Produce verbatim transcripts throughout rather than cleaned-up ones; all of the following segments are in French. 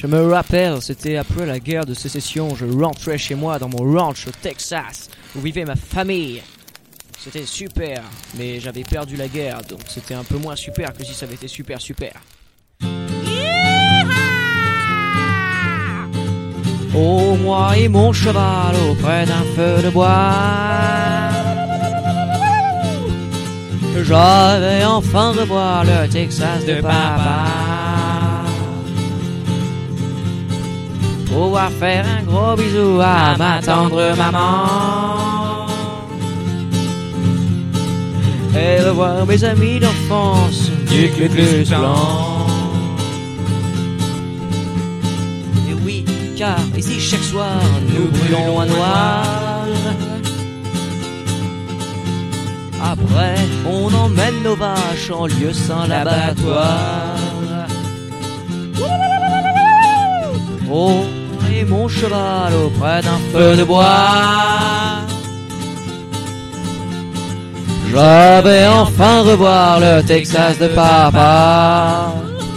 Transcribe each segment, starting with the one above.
Je me rappelle, c'était après la guerre de sécession, je rentrais chez moi dans mon ranch au Texas, où vivait ma famille. C'était super, mais j'avais perdu la guerre, donc c'était un peu moins super que si ça avait été super super. Oh, moi et mon cheval auprès d'un feu de bois, j'avais enfin revoir le Texas de papa. Pouvoir faire un gros bisou à ma tendre maman et revoir mes amis d'enfance du Ku Klux Klan. Et oui, car ici chaque soir nous brûlons à noir. Après on emmène nos vaches en lieu sans l'abattoir. Oh, et mon cheval auprès d'un feu de bois, j'avais enfin revoir le Texas de papa.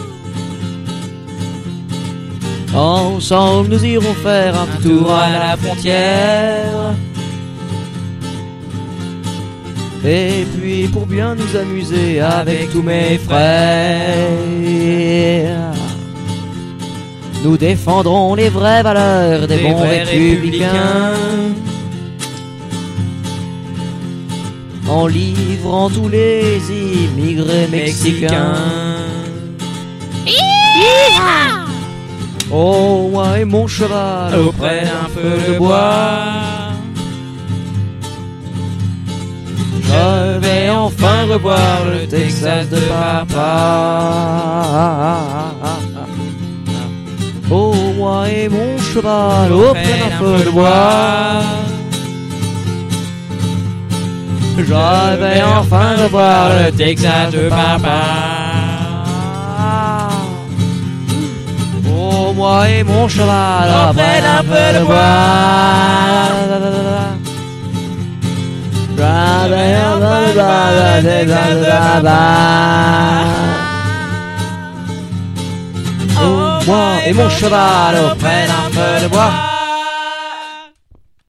Ensemble nous irons faire un tour à la frontière. Et puis pour bien nous amuser avec tous mes frères, nous défendrons les vraies valeurs des, des bons républicains, en livrant tous les immigrés mexicains. Hi-ha! Oh, moi et mon cheval auprès d'un feu de bois, je vais enfin revoir le Texas de papa. Oh, moi et mon cheval auprès d'un feu de bois, je vais enfin revoir le Texas de papa. Oh, moi et mon cheval auprès d'un feu de bois, je vais enfin revoir le Texas de papa. Moi et mon cheval auprès d'un feu de bois.